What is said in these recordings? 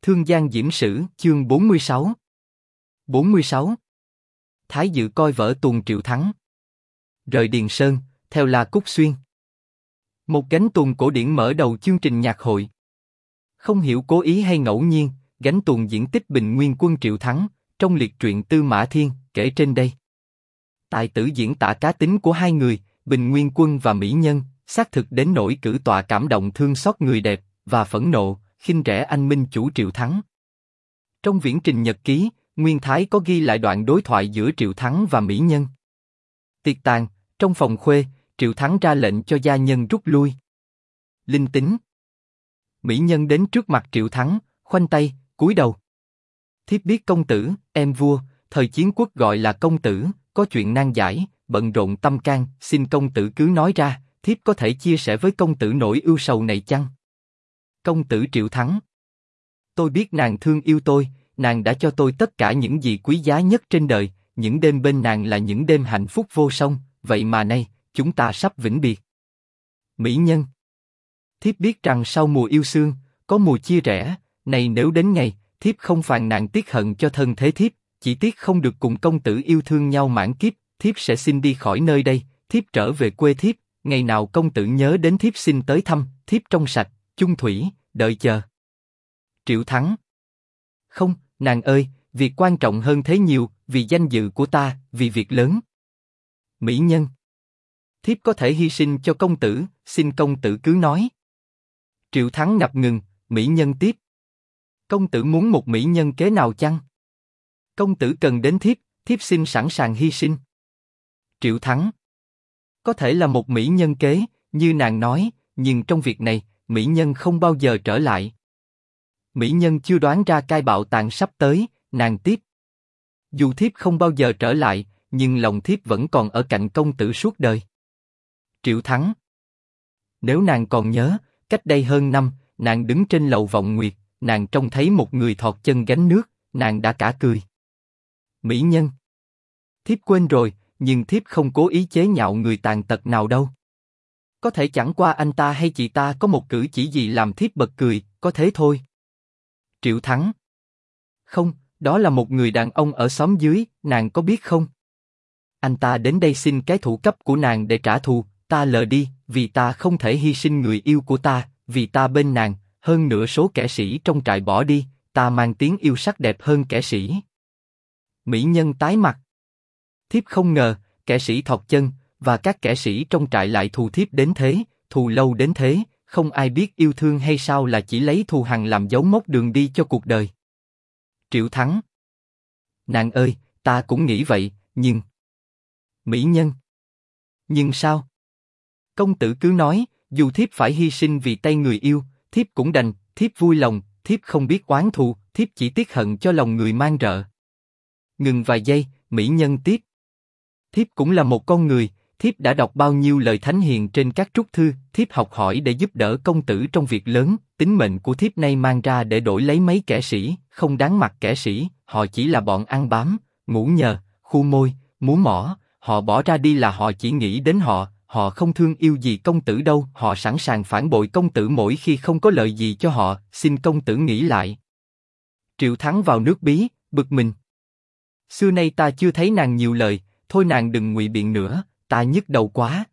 Thương Giang Diễm Sử, chương 46. 46. Thái Dự coi vở tuồng Triệu Thắng. Rời Điền Sơn, theo La Cúc Xuyên. Một gánh tuồng cổ điển mở đầu chương trình nhạc hội. Không hiểu cố ý hay ngẫu nhiên, gánh tuồng diễn tích Bình Nguyên Quân Triệu Thắng, trong liệt truyện Tư Mã Thiên, kể trên đây. Tài tử diễn tả cá tính của hai người, Bình Nguyên Quân và Mỹ Nhân, xác thực đến nỗi cử tọa cảm động thương xót người đẹp, và phẫn nộ, khinh rẻ anh minh chủ Triệu Thắng. Trong viễn trình nhật ký, Nguyên Thái có ghi lại đoạn đối thoại giữa Triệu Thắng và Mỹ Nhân. Tiệc tàn, trong phòng khuê, Triệu Thắng ra lệnh cho gia nhân rút lui. Linh tính. Mỹ Nhân đến trước mặt Triệu Thắng, khoanh tay, cúi đầu. Thiếp biết công tử, em vua, thời chiến quốc gọi là công tử, có chuyện nan giải, bận rộn tâm can, xin công tử cứ nói ra, thiếp có thể chia sẻ với công tử nỗi ưu sầu này chăng? Công tử Triệu Thắng. Tôi biết nàng thương yêu tôi, nàng đã cho tôi tất cả những gì quý giá nhất trên đời, những đêm bên nàng là những đêm hạnh phúc vô song, vậy mà nay, chúng ta sắp vĩnh biệt. Mỹ Nhân. Thiếp biết rằng sau mùa yêu xương, có mùa chia rẽ, này nếu đến ngày, thiếp không phàn nàn tiếc hận cho thân thế thiếp, chỉ tiếc không được cùng công tử yêu thương nhau mãn kiếp, thiếp sẽ xin đi khỏi nơi đây, thiếp trở về quê thiếp, ngày nào công tử nhớ đến thiếp xin tới thăm, thiếp trong sạch, chung thủy, đợi chờ. Triệu Thắng. Không, nàng ơi, việc quan trọng hơn thế nhiều, vì danh dự của ta, vì việc lớn. Mỹ Nhân. Thiếp có thể hy sinh cho công tử, xin công tử cứ nói. Triệu Thắng ngập ngừng, Mỹ Nhân tiếp. Công tử muốn một mỹ nhân kế nào chăng? Công tử cần đến thiếp, thiếp xin sẵn sàng hy sinh. Triệu Thắng. Có thể là một mỹ nhân kế, như nàng nói, nhưng trong việc này, mỹ nhân không bao giờ trở lại. Mỹ Nhân chưa đoán ra cai bạo tàn sắp tới, nàng tiếp. Dù thiếp không bao giờ trở lại, nhưng lòng thiếp vẫn còn ở cạnh công tử suốt đời. Triệu Thắng. Nếu nàng còn nhớ, cách đây hơn năm, nàng đứng trên lầu Vọng Nguyệt, nàng trông thấy một người thọt chân gánh nước, nàng đã cả cười. Mỹ Nhân. Thiếp quên rồi, nhưng thiếp không cố ý chế nhạo người tàn tật nào đâu. Có thể chẳng qua anh ta hay chị ta có một cử chỉ gì làm thiếp bật cười, có thế thôi. Triệu Thắng. Không, đó là một người đàn ông ở xóm dưới, nàng có biết không? Anh ta đến đây xin cái thủ cấp của nàng để trả thù, ta lờ đi, vì ta không thể hy sinh người yêu của ta, vì ta bên nàng, hơn nửa số kẻ sĩ trong trại bỏ đi, ta mang tiếng yêu sắc đẹp hơn kẻ sĩ. Mỹ Nhân tái mặt. Thiếp không ngờ, kẻ sĩ thọt chân, và các kẻ sĩ trong trại lại thù thiếp đến thế, thù lâu đến thế, không ai biết yêu thương hay sao là chỉ lấy thù hằn làm dấu mốc đường đi cho cuộc đời. Triệu Thắng. Nàng ơi, ta cũng nghĩ vậy, nhưng... Mỹ Nhân. Nhưng sao? Công tử cứ nói, dù thiếp phải hy sinh vì tay người yêu, thiếp cũng đành, thiếp vui lòng, thiếp không biết oán thù, thiếp chỉ tiếc hận cho lòng người mang rợ. Ngừng vài giây, Mỹ Nhân tiếp. Thiếp cũng là một con người, thiếp đã đọc bao nhiêu lời thánh hiền trên các trúc thư, thiếp học hỏi để giúp đỡ công tử trong việc lớn, tính mệnh của thiếp nay mang ra để đổi lấy mấy kẻ sĩ, không đáng mặt kẻ sĩ, họ chỉ là bọn ăn bám, ngủ nhờ, khu môi, múa mỏ, họ bỏ ra đi là họ chỉ nghĩ đến họ, họ không thương yêu gì công tử đâu, họ sẵn sàng phản bội công tử mỗi khi không có lợi gì cho họ, xin công tử nghĩ lại. Triệu Thắng vào nước bí, bực mình. Xưa nay ta chưa thấy nàng nhiều lời, thôi nàng đừng ngụy biện nữa, ta nhức đầu quá.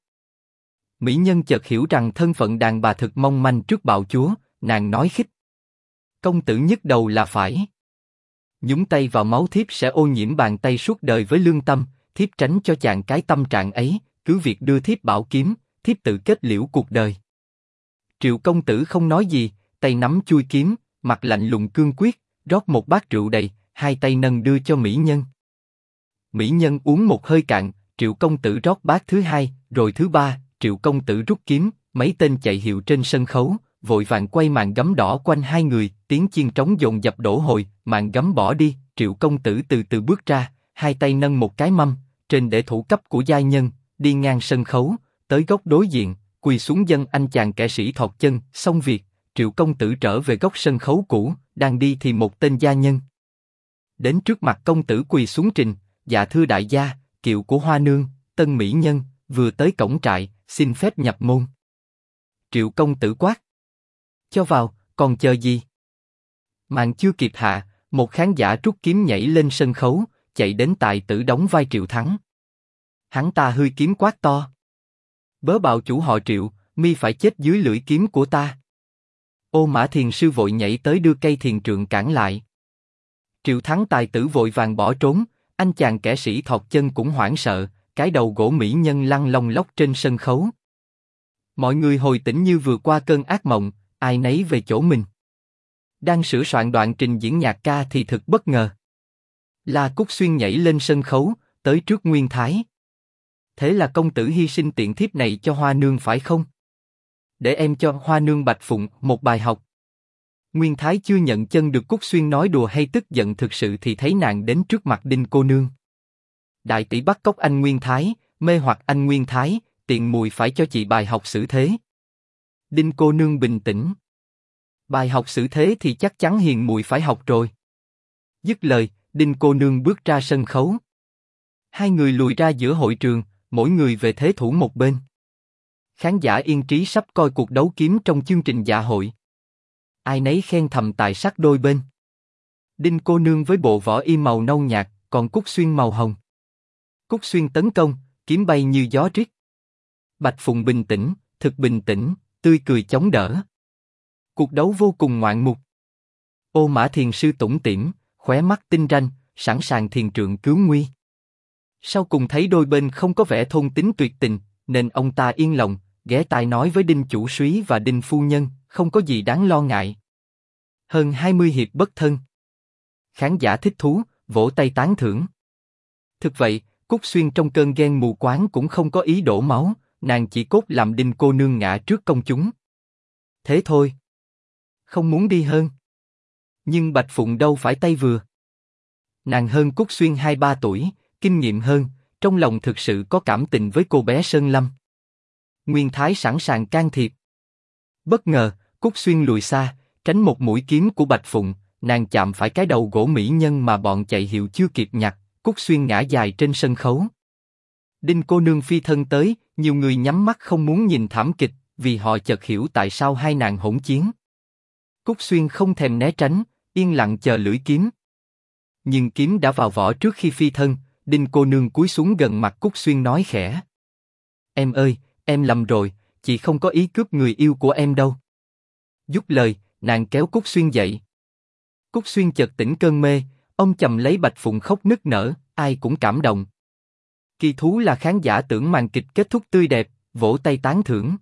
Mỹ Nhân chợt hiểu rằng thân phận đàn bà thực mong manh trước bạo chúa, nàng nói khích. Công tử nhức đầu là phải. Nhúng tay vào máu thiếp sẽ ô nhiễm bàn tay suốt đời với lương tâm, thiếp tránh cho chàng cái tâm trạng ấy, cứ việc đưa thiếp bảo kiếm, thiếp tự kết liễu cuộc đời. Triệu công tử không nói gì, tay nắm chuôi kiếm, mặt lạnh lùng cương quyết, rót một bát rượu đầy, hai tay nâng đưa cho Mỹ Nhân. Mỹ Nhân uống một hơi cạn, Triệu công tử rót bát thứ hai, rồi thứ ba, Triệu công tử rút kiếm, mấy tên chạy hiệu trên sân khấu, vội vàng quay màn gấm đỏ quanh hai người, tiếng chiên trống dồn dập đổ hồi, màn gấm bỏ đi, Triệu công tử từ từ bước ra, hai tay nâng một cái mâm, trên để thủ cấp của giai nhân, đi ngang sân khấu, tới góc đối diện, quỳ xuống dâng anh chàng kẻ sĩ thọt chân, xong việc, Triệu công tử trở về góc sân khấu cũ, đang đi thì một tên gia nhân đến trước mặt công tử quỳ xuống trình, dạ thưa đại gia, kiệu của Hoa Nương, tân mỹ nhân, vừa tới cổng trại, xin phép nhập môn. Triệu công tử quát. Cho vào, còn chờ gì? Màn chưa kịp hạ, một khán giả rút kiếm nhảy lên sân khấu, chạy đến tài tử đóng vai Triệu Thắng. Hắn ta hươi kiếm quát to: Bớ bạo chủ họ Triệu, mi phải chết dưới lưỡi kiếm của ta. Ô Mã Thiền sư vội nhảy tới đưa cây thiền trượng cản lại. Triệu Thắng tài tử vội vàng bỏ trốn, anh chàng kẻ sĩ thọt chân cũng hoảng sợ, cái đầu gỗ mỹ nhân lăn lông lóc trên sân khấu. Mọi người hồi tỉnh như vừa qua cơn ác mộng, ai nấy về chỗ mình. Đang sửa soạn đoạn trình diễn nhạc ca thì thực bất ngờ. La Cúc Xuyên nhảy lên sân khấu, tới trước Nguyên Thái. Thế là công tử hy sinh tiện thiếp này cho Hoa Nương phải không? Để em cho Hoa Nương Bạch Phụng một bài học. Nguyên Thái chưa nhận chân được Cúc Xuyên nói đùa hay tức giận thực sự thì thấy nàng đến trước mặt Đinh cô nương. Đại tỷ bắt cóc anh Nguyên Thái, mê hoặc anh Nguyên Thái, tiện mùi phải cho chị bài học xử thế. Đinh cô nương bình tĩnh. Bài học xử thế thì chắc chắn hiền mùi phải học rồi. Dứt lời, Đinh cô nương bước ra sân khấu. Hai người lùi ra giữa hội trường, mỗi người về thế thủ một bên. Khán giả yên trí sắp coi cuộc đấu kiếm trong chương trình dạ hội. Ai nấy khen thầm tài sắc đôi bên. Đinh cô nương với bộ võ y màu nâu nhạt, còn Cúc Xuyên màu hồng. Cúc Xuyên tấn công, kiếm bay như gió rít. Bạch Phụng bình tĩnh, thực bình tĩnh, tươi cười chống đỡ. Cuộc đấu vô cùng ngoạn mục. Ô Mã Thiền sư tủm tỉm, khóe mắt tinh ranh, sẵn sàng thiền trượng cứu nguy. Sau cùng thấy đôi bên không có vẻ thôn tính tuyệt tình, nên ông ta yên lòng, ghé tai nói với Đinh chủ súy và Đinh phu nhân, không có gì đáng lo ngại. Hơn 20 hiệp bất thân. Khán giả thích thú, vỗ tay tán thưởng. Thực vậy, Cúc Xuyên trong cơn ghen mù quáng cũng không có ý đổ máu, nàng chỉ cốt làm Đinh cô nương ngã trước công chúng. Thế thôi. Không muốn đi hơn. Nhưng Bạch Phụng đâu phải tay vừa. Nàng hơn Cúc Xuyên 2-3 tuổi, kinh nghiệm hơn, trong lòng thực sự có cảm tình với cô bé Sơn Lâm. Nguyên Thái sẵn sàng can thiệp. Bất ngờ, Cúc Xuyên lùi xa, tránh một mũi kiếm của Bạch Phụng, nàng chạm phải cái đầu gỗ mỹ nhân mà bọn chạy hiệu chưa kịp nhặt, Cúc Xuyên ngã dài trên sân khấu. Đinh cô nương phi thân tới, nhiều người nhắm mắt không muốn nhìn thảm kịch, vì họ chợt hiểu tại sao hai nàng hỗn chiến. Cúc Xuyên không thèm né tránh, yên lặng chờ lưỡi kiếm. Nhưng kiếm đã vào vỏ trước khi phi thân, Đinh cô nương cúi xuống gần mặt Cúc Xuyên nói khẽ: Em ơi, em lầm rồi, chị không có ý cướp người yêu của em đâu. Dứt lời, nàng kéo Cúc Xuyên dậy. Cúc Xuyên chợt tỉnh cơn mê, ông chầm lấy Bạch Phụng khóc nức nở, ai cũng cảm động. Kỳ thú là khán giả tưởng màn kịch kết thúc tươi đẹp, vỗ tay tán thưởng.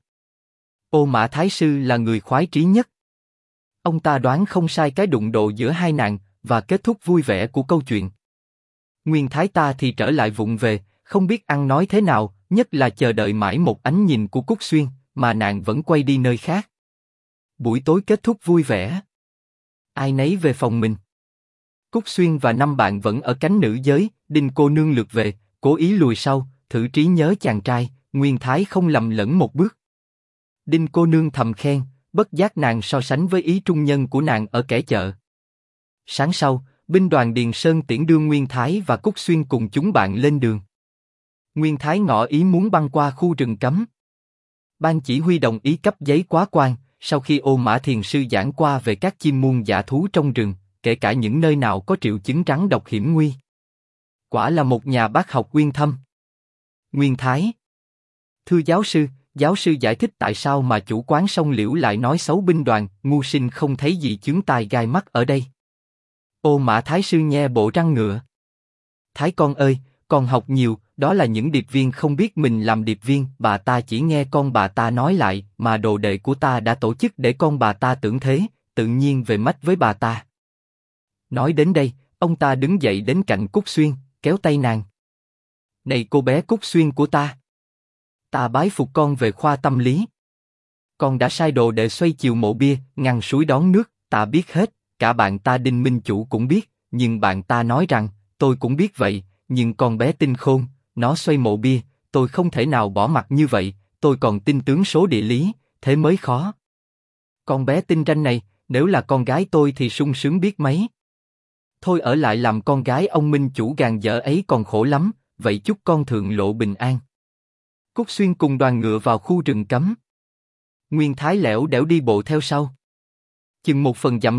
Ô Mã Thái sư là người khoái trí nhất. Ông ta đoán không sai cái đụng độ giữa hai nàng và kết thúc vui vẻ của câu chuyện. Nguyên Thái ta thì trở lại vụng về, không biết ăn nói thế nào, nhất là chờ đợi mãi một ánh nhìn của Cúc Xuyên, mà nàng vẫn quay đi nơi khác. Buổi tối kết thúc vui vẻ. Ai nấy về phòng mình. Cúc Xuyên và 5 bạn vẫn ở cánh nữ giới, Đinh cô nương lượt về, cố ý lùi sau, thử trí nhớ chàng trai, Nguyên Thái không lầm lẫn một bước. Đinh cô nương thầm khen, bất giác nàng so sánh với ý trung nhân của nàng ở kẻ chợ. Sáng sau, binh đoàn Điền Sơn tiễn đưa Nguyên Thái và Cúc Xuyên cùng chúng bạn lên đường. Nguyên Thái ngỏ ý muốn băng qua khu rừng cấm. Ban chỉ huy đồng ý cấp giấy quá quan. Sau khi Ô Mã Thiền sư giảng qua về các chim muôn dã thú trong rừng, kể cả những nơi nào có triệu chứng rắn độc hiểm nguy. Quả là một nhà bác học uyên thâm. Nguyên Thái: Thưa giáo sư giải thích tại sao mà chủ quán sông Liễu lại nói xấu binh đoàn, ngu sinh không thấy gì chướng tai gai mắt ở đây. Ô Mã Thái sư nhe bộ răng ngựa. Thái con ơi, con học nhiều, đó là những điệp viên không biết mình làm điệp viên, bà ta chỉ nghe con bà ta nói lại, mà đồ đệ của ta đã tổ chức để con bà ta tưởng thế, tự nhiên về mách với bà ta. Nói đến đây, ông ta đứng dậy đến cạnh Cúc Xuyên, kéo tay nàng. Này cô bé Cúc Xuyên của ta bái phục con về khoa tâm lý. Con đã sai đồ đệ xoay chiều mộ bia, ngăn suối đón nước, ta biết hết, cả bạn ta Đinh Minh Chủ cũng biết, nhưng bạn ta nói rằng, tôi cũng biết vậy, nhưng con bé tinh khôn, nó xoay mộ bia, tôi không thể nào bỏ mặc như vậy, tôi còn tin tướng số địa lý, thế mới khó. Con bé tinh ranh này, nếu là con gái tôi thì sung sướng biết mấy. Thôi ở lại làm con gái ông Minh Chủ gàn dở ấy còn khổ lắm, vậy chúc con thượng lộ bình an. Cúc Xuyên cùng đoàn ngựa vào khu rừng cấm. Nguyên Thái lẻo đẻo đi bộ theo sau. Chừng một phần dặm đường,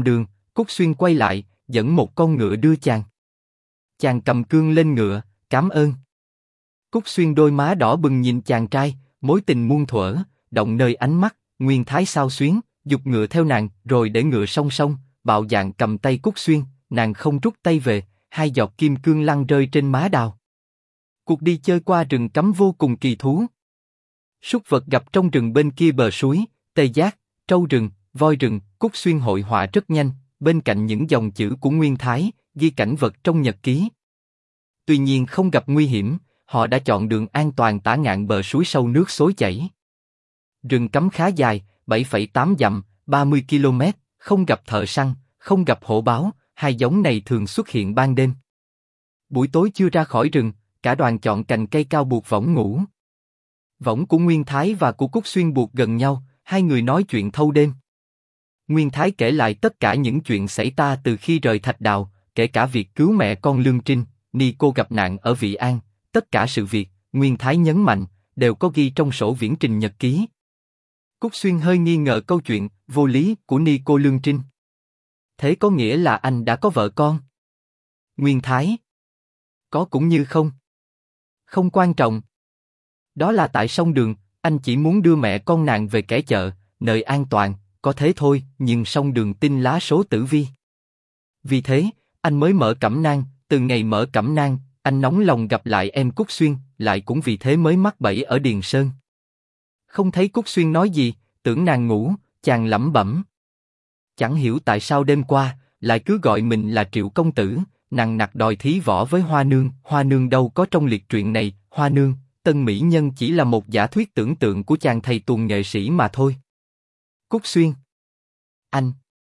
Cúc Xuyên quay lại, dẫn một con ngựa đưa chàng. Chàng cầm cương lên ngựa, cảm ơn. Cúc Xuyên đôi má đỏ bừng nhìn chàng trai, mối tình muôn thuở, động nơi ánh mắt. Nguyên Thái xao xuyến, giục ngựa theo nàng, rồi để ngựa song song, bạo dạn cầm tay Cúc Xuyên, nàng không rút tay về, hai giọt kim cương lăn rơi trên má đào. Cuộc đi chơi qua rừng cấm vô cùng kỳ thú. Súc vật gặp trong rừng bên kia bờ suối, tê giác, trâu rừng, voi rừng. Cúc Xuyên hội họa rất nhanh, bên cạnh những dòng chữ của Nguyên Thái, ghi cảnh vật trong nhật ký. Tuy nhiên không gặp nguy hiểm, họ đã chọn đường an toàn tả ngạn bờ suối sâu nước xối chảy. Rừng cấm khá dài, 7,8 dặm, 30 km, không gặp thợ săn, không gặp hổ báo, hai giống này thường xuất hiện ban đêm. Buổi tối chưa ra khỏi rừng, cả đoàn chọn cành cây cao buộc võng ngủ. Võng của Nguyên Thái và của Cúc Xuyên buộc gần nhau, hai người nói chuyện thâu đêm. Nguyên Thái kể lại tất cả những chuyện xảy ra từ khi rời Thạch Đào, kể cả việc cứu mẹ con Lương Trinh, Nico gặp nạn ở Vị An, tất cả sự việc, Nguyên Thái nhấn mạnh, đều có ghi trong sổ viễn trình nhật ký. Cúc Xuyên hơi nghi ngờ câu chuyện vô lý của Nico Lương Trinh. Thế có nghĩa là anh đã có vợ con? Nguyên Thái: có cũng như không. Không quan trọng. Đó là tại sông Đường, anh chỉ muốn đưa mẹ con nàng về kẻ chợ, nơi an toàn, có thế thôi. Nhưng sông Đường tin lá số tử vi. Vì thế, anh mới mở cẩm nang. Từ ngày mở cẩm nang, anh nóng lòng gặp lại em Cúc Xuyên, lại cũng vì thế mới mắc bẫy ở Điền Sơn. Không thấy Cúc Xuyên nói gì, tưởng nàng ngủ, chàng lẩm bẩm. Chẳng hiểu tại sao đêm qua, lại cứ gọi mình là Triệu công tử, nằng nặc đòi thí võ với Hoa Nương. Hoa Nương đâu có trong liệt truyện này, Hoa Nương, tân mỹ nhân chỉ là một giả thuyết tưởng tượng của chàng thầy tuồng nghệ sĩ mà thôi. Cúc Xuyên: anh.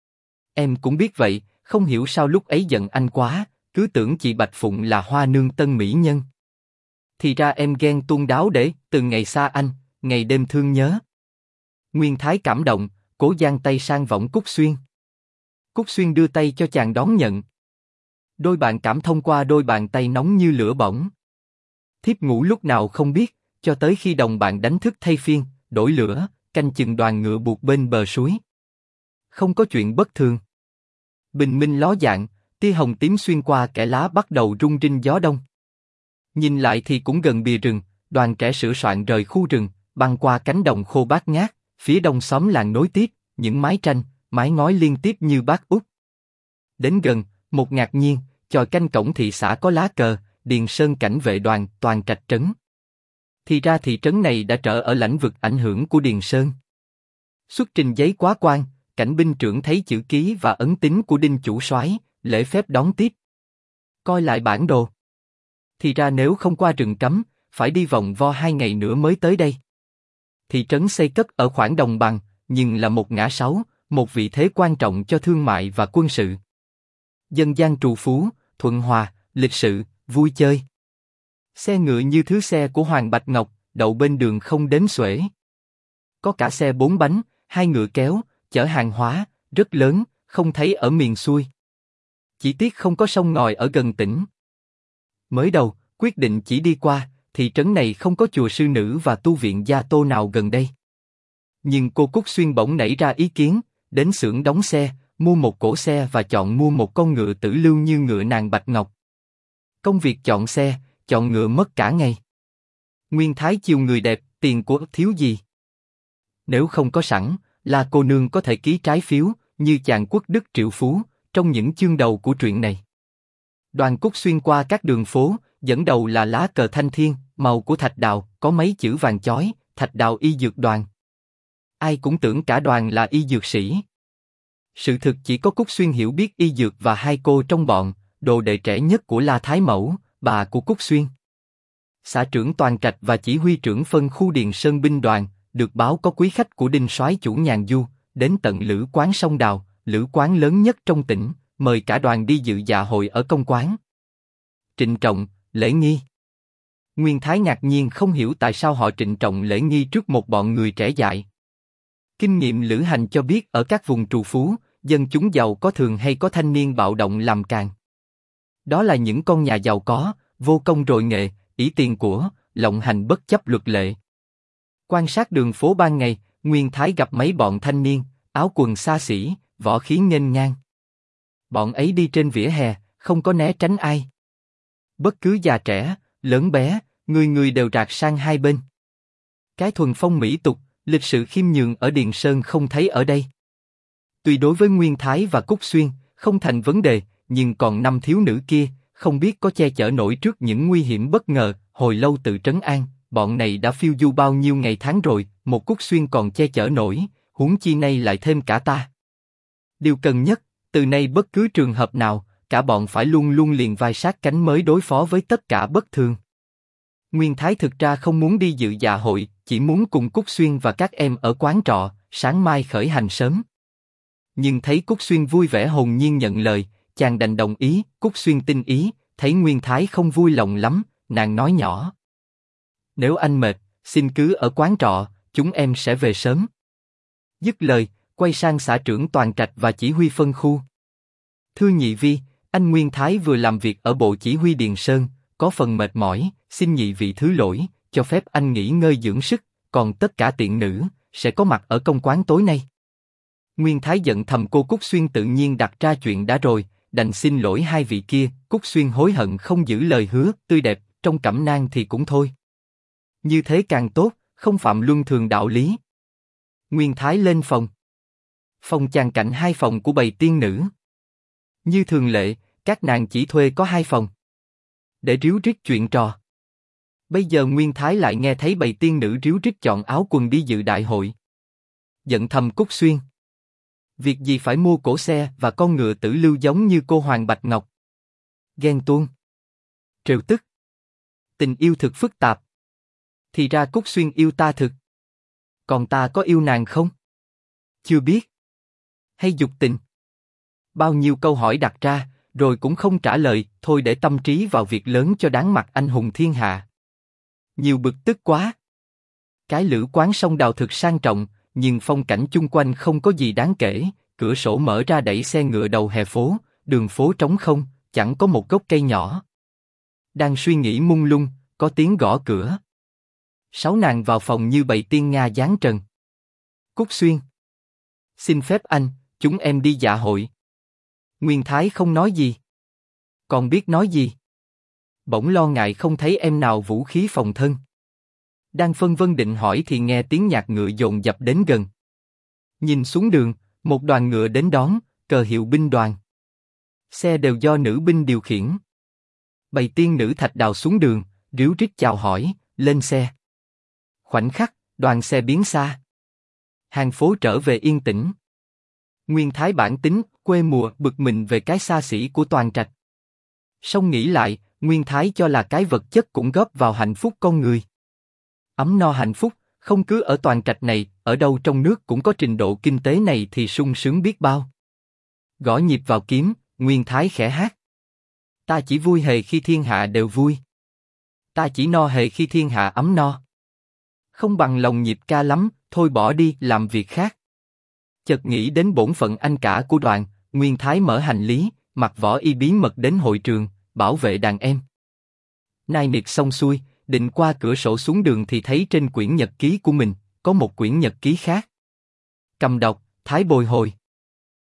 Em cũng biết vậy, không hiểu sao lúc ấy giận anh quá, cứ tưởng chị Bạch Phụng là Hoa Nương tân mỹ nhân. Thì ra em ghen tuông đáo để, từ ngày xa anh, ngày đêm thương nhớ. Nguyên Thái cảm động, cố giang tay sang võng Cúc Xuyên. Cúc Xuyên đưa tay cho chàng đón nhận. Đôi bạn cảm thông qua đôi bàn tay nóng như lửa bỏng. Thiếp ngủ lúc nào không biết, cho tới khi đồng bạn đánh thức thay phiên, đổi lửa, canh chừng đoàn ngựa buộc bên bờ suối. Không có chuyện bất thường. Bình minh ló dạng, tia hồng tím xuyên qua kẽ lá bắt đầu rung rinh gió đông. Nhìn lại thì cũng gần bìa rừng, đoàn trẻ sửa soạn rời khu rừng, băng qua cánh đồng khô bát ngát, phía đông xóm làng nối tiếp, những mái tranh, mái ngói liên tiếp như bát út. Đến gần, một ngạc nhiên, chòi canh cổng thị xã có lá cờ, Điền Sơn cảnh vệ đoàn, toàn trạch trấn. Thì ra thị trấn này đã trở ở lãnh vực ảnh hưởng của Điền Sơn. Xuất trình giấy quá quan, cảnh binh trưởng thấy chữ ký và ấn tín của Đinh chủ soái, lễ phép đón tiếp. Coi lại bản đồ. Thì ra nếu không qua rừng cấm, phải đi vòng vo 2 ngày nữa mới tới đây. Thị trấn xây cất ở khoảng đồng bằng, nhưng là một ngã sáu, một vị thế quan trọng cho thương mại và quân sự. Dân gian trù phú, thuận hòa, lịch sự, vui chơi. Xe ngựa như thứ xe của Hoàng Bạch Ngọc, đậu bên đường không đếm xuể. Có cả xe 4 bánh, 2 ngựa kéo, chở hàng hóa, rất lớn, không thấy ở miền xuôi. Chỉ tiếc không có sông ngòi ở gần tỉnh. Mới đầu, quyết định chỉ đi qua, thị trấn này không có chùa sư nữ và tu viện Gia Tô nào gần đây. Nhưng cô Cúc Xuyên bỗng nảy ra ý kiến, đến xưởng đóng xe, mua một cỗ xe và chọn mua một con ngựa tử lưu như ngựa nàng Bạch Ngọc. Công việc chọn xe, chọn ngựa mất cả ngày. Nguyên Thái chiều người đẹp, tiền của thiếu gì. Nếu không có sẵn, là cô nương có thể ký trái phiếu, như chàng quốc đức triệu phú, trong những chương đầu của truyện này. Đoàn Cúc xuyên qua các đường phố, dẫn đầu là lá cờ thanh thiên, màu của thạch đào, có mấy chữ vàng chói, Thạch Đào y dược đoàn. Ai cũng tưởng cả đoàn là y dược sĩ. Sự thực chỉ có Cúc Xuyên hiểu biết y dược và hai cô trong bọn, đồ đệ trẻ nhất của La Thái Mẫu, bà của Cúc Xuyên. Xã trưởng Toàn Trạch và chỉ huy trưởng phân khu Điền Sơn binh đoàn, được báo có quý khách của Đinh soái chủ nhàn du, đến tận lữ quán sông Đào, lữ quán lớn nhất trong tỉnh, mời cả đoàn đi dự dạ hội ở công quán. Trịnh trọng, lễ nghi. Nguyên Thái ngạc nhiên không hiểu tại sao họ trịnh trọng lễ nghi trước một bọn người trẻ dại. Kinh nghiệm lữ hành cho biết ở các vùng trù phú, dân chúng giàu có thường hay có thanh niên bạo động làm càn. Đó là những con nhà giàu có, vô công rồi nghệ, ỷ tiền của, lộng hành bất chấp luật lệ. Quan sát đường phố ban ngày, Nguyên Thái gặp mấy bọn thanh niên, áo quần xa xỉ, võ khí nghênh ngang. Bọn ấy đi trên vỉa hè, không có né tránh ai. Bất cứ già trẻ, lớn bé, người người đều rạc sang hai bên. Cái thuần phong mỹ tục, lịch sự khiêm nhường ở Điền Sơn không thấy ở đây. Tuy đối với Nguyên Thái và Cúc Xuyên, không thành vấn đề, nhưng còn năm thiếu nữ kia, không biết có che chở nổi trước những nguy hiểm bất ngờ, hồi lâu tự trấn an, bọn này đã phiêu du bao nhiêu ngày tháng rồi, một Cúc Xuyên còn che chở nổi, huống chi nay lại thêm cả ta. Điều cần nhất, từ nay bất cứ trường hợp nào, cả bọn phải luôn luôn liền vai sát cánh mới đối phó với tất cả bất thường. Nguyên Thái thực ra không muốn đi dự dạ hội, chỉ muốn cùng Cúc Xuyên và các em ở quán trọ, sáng mai khởi hành sớm. Nhưng thấy Cúc Xuyên vui vẻ hồn nhiên nhận lời, chàng đành đồng ý. Cúc Xuyên tinh ý, thấy Nguyên Thái không vui lòng lắm, nàng nói nhỏ: nếu anh mệt, xin cứ ở quán trọ, chúng em sẽ về sớm. Dứt lời, quay sang xã trưởng Toàn Trạch và chỉ huy phân khu. Thưa nhị vi, anh Nguyên Thái vừa làm việc ở bộ chỉ huy Điền Sơn, có phần mệt mỏi, xin nhị vị thứ lỗi, cho phép anh nghỉ ngơi dưỡng sức, còn tất cả tiện nữ sẽ có mặt ở công quán tối nay. Nguyên Thái giận thầm cô Cúc Xuyên tự nhiên đặt ra chuyện đã rồi, đành xin lỗi hai vị kia. Cúc Xuyên hối hận không giữ lời hứa, tươi đẹp trong cẩm nang thì cũng thôi. Như thế càng tốt, không phạm luân thường đạo lý. Nguyên Thái lên phòng. Phòng chàng cạnh hai phòng của bầy tiên nữ. Như thường lệ, các nàng chỉ thuê có hai phòng để ríu rít chuyện trò. Bây giờ Nguyên Thái lại nghe thấy bầy tiên nữ ríu rít chọn áo quần đi dự đại hội. Giận thầm Cúc Xuyên. Việc gì phải mua cổ xe và con ngựa tử lưu giống như cô Hoàng Bạch Ngọc. Ghen tuông, trêu tức, tình yêu thực phức tạp. Thì ra Cúc Xuyên yêu ta thực. Còn ta có yêu nàng không? Chưa biết. Hay dục tình? Bao nhiêu câu hỏi đặt ra, rồi cũng không trả lời, thôi để tâm trí vào việc lớn cho đáng mặt anh hùng thiên hạ. Nhiều bực tức quá. Cái lữ quán sông Đào thực sang trọng, nhưng phong cảnh chung quanh không có gì đáng kể, cửa sổ mở ra đẩy xe ngựa đầu hè phố, đường phố trống không, chẳng có một gốc cây nhỏ. Đang suy nghĩ mông lung, có tiếng gõ cửa. Sáu nàng vào phòng như bầy tiên nga giáng trần. Cúc Xuyên. Xin phép anh, chúng em đi dạ hội. Nguyên Thái không nói gì. Còn biết nói gì? Bỗng lo ngại không thấy em nào vũ khí phòng thân. Đang phân vân định hỏi thì nghe tiếng nhạc ngựa dồn dập đến gần. Nhìn xuống đường, một đoàn ngựa đến đón, cờ hiệu binh đoàn. Xe đều do nữ binh điều khiển. Bầy tiên nữ thạch đào xuống đường, ríu rít chào hỏi, lên xe. Khoảnh khắc, đoàn xe biến xa. Hàng phố trở về yên tĩnh. Nguyên Thái bản tính, quê mùa, bực mình về cái xa xỉ của Toàn Trạch. Song nghĩ lại, Nguyên Thái cho là cái vật chất cũng góp vào hạnh phúc con người. Ấm no hạnh phúc, không cứ ở Toàn Trạch này, ở đâu trong nước cũng có trình độ kinh tế này thì sung sướng biết bao. Gõ nhịp vào kiếm, Nguyên Thái khẽ hát. Ta chỉ vui hề khi thiên hạ đều vui. Ta chỉ no hề khi thiên hạ ấm no. Không bằng lòng nhịp ca lắm, thôi bỏ đi làm việc khác. Chợt nghĩ đến bổn phận anh cả của đoàn, Nguyên Thái mở hành lý, mặc võ y bí mật đến hội trường, bảo vệ đàn em. Nai nịt xong xuôi, định qua cửa sổ xuống đường thì thấy trên quyển nhật ký của mình có một quyển nhật ký khác. Cầm đọc, Thái bồi hồi.